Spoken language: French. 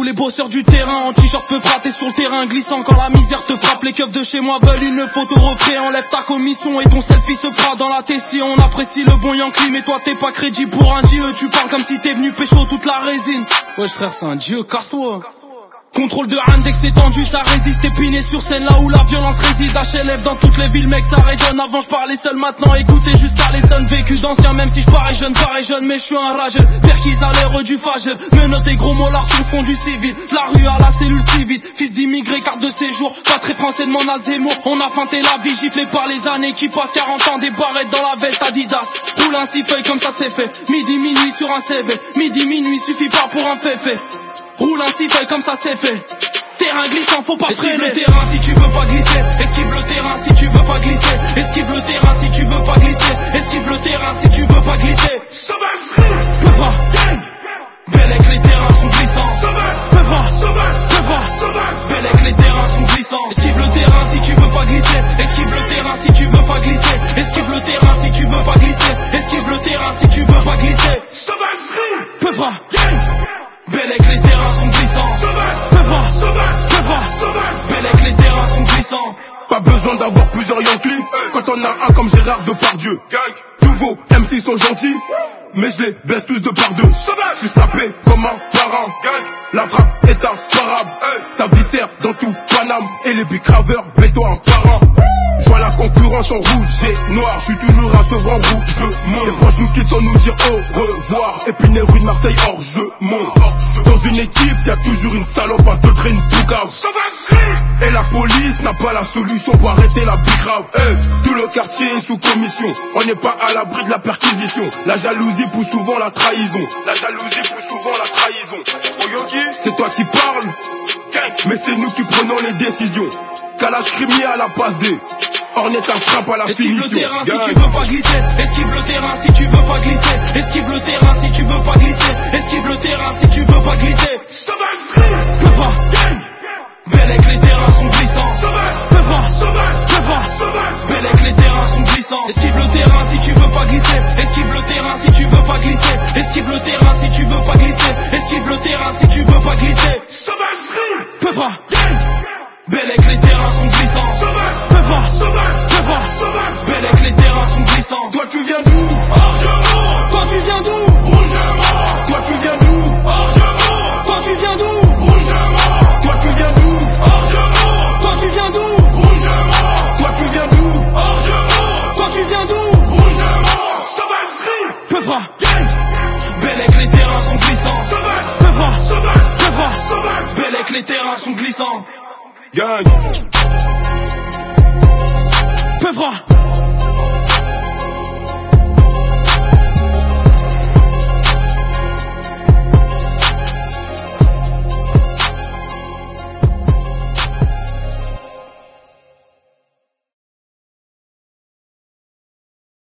les bosseurs du terrain en t-shirt peu frappé sur le terrain glissant. Quand la misère te frappe, les keufs de chez moi veulent une photo refait. Enlève ta commission et ton selfie se fera dans la tessie. On apprécie le bon Yankee, mais toi t'es pas crédit pour un dieu. Tu parles comme si t'es venu pécho toute la résine. Wesh frère, c'est un dieu, casse-toi. Contrôle de index étendu, ça résiste. Épiné sur scène là où la violence réside. HLF dans toutes les villes, mec, ça résonne. Avant je parlais seul, maintenant écoutez jusqu'à les sons. Vécu d'ancien, même si je parais jeune, mais je suis un rageux. Perquise à l'heure du fageux. Menottes et gros mollards sur le fond du civil. La rue à la cellule civile. Fils d'immigré, carte de séjour. Pas très français de mon Zemmour. On a feinté la vie, giflé par les années qui passent. 40 ans, des barrettes dans la veste Adidas. Roule un 6 feuilles comme ça c'est fait. Midi, minuit sur un CV. Midi, minuit suffit pas pour un féfé. Roule un 6 feuilles comme ça c'est fait. Terrain glissant, faut pas freiner. Esquive le terrain si tu veux pas glisser. Esquive le terrain si tu veux pas glisser. Esquive le terrain si tu veux pas glisser. Esquive le terrain si tu veux pas glisser. Sauvagerie. Peuvra. Bellec, les terrains sont glissants. Peuvra. Bellec, les terrains sont glissants. Esquive le terrain si tu veux pas glisser. Esquive le terrain si tu veux pas glisser. Esquive le terrain si tu veux pas glisser. Esquive le terrain si tu veux pas glisser. Sauvagerie. Peuvra. Bellec, les terrains sont glissants. Peuvra. Bellec, les terrains sont glissants. Pas besoin d'avoir plusieurs Yankees quand on a un comme Gérard Depardieu. Nouveau MC sont gentils, mais je les baisse tous de par deux. Je suis sapé comme un parrain. La frappe est imparable. Ça viscère dans tout Paname. Et les bicraveurs, mets-toi un parrain. Je vois la concurrence en rouge et noir. Je suis toujours à ce vent rouge. Les proches nous quittent sans nous dire au revoir. Épinay rue de Marseille hors jeu monte. Dans une équipe y'a toujours une salope, un peu traîne tout cave. Et la police n'a pas la solution pour arrêter la bicrave. Tout le quartier est sous commission. On n'est pas à l'abri de la perquisition. La jalousie pousse souvent la trahison. C'est toi qui parles, mais c'est nous qui prenons les décisions. Calage crimier à la passe D. Ornette un frappe à la finition. Esquive le terrain si tu veux pas glisser. Esquive le terrain si tu veux pas glisser. Esquive le terrain si tu veux pas glisser. Esquive le terrain si tu veux pas glisser. Sauvagerie. Peuvra. Bellec, les terrains sont glissants. Peuvra. Bellec, les terrains sont glissants. Esquive le terrain si tu veux pas glisser. Esquive le terrain si tu veux pas glisser. Esquive le terrain si tu veux pas glisser. Esquive le terrain si tu veux pas glisser. Sauvagerie. Peuvra. Bellec, les terrains sont glissants. Peuvra. Bellec, les terrains sont glissants. Toi tu viens d'où? Orgemont. Toi tu viens d'où? Rougemont. Toi tu viens d'où? Orgemont. Toi tu viens d'où? Rougemont. Toi tu viens d'où? Orgemont. Toi tu viens d'où? Rougemont. Toi tu viens d'où? Orgemont. Toi tu viens d'où? Rougemont. Sauvagerie. Peuvra. Bellec, les terrains sont glissants. Peuvra. Bellec, les terrains sont glissants. Gang. Peuvra.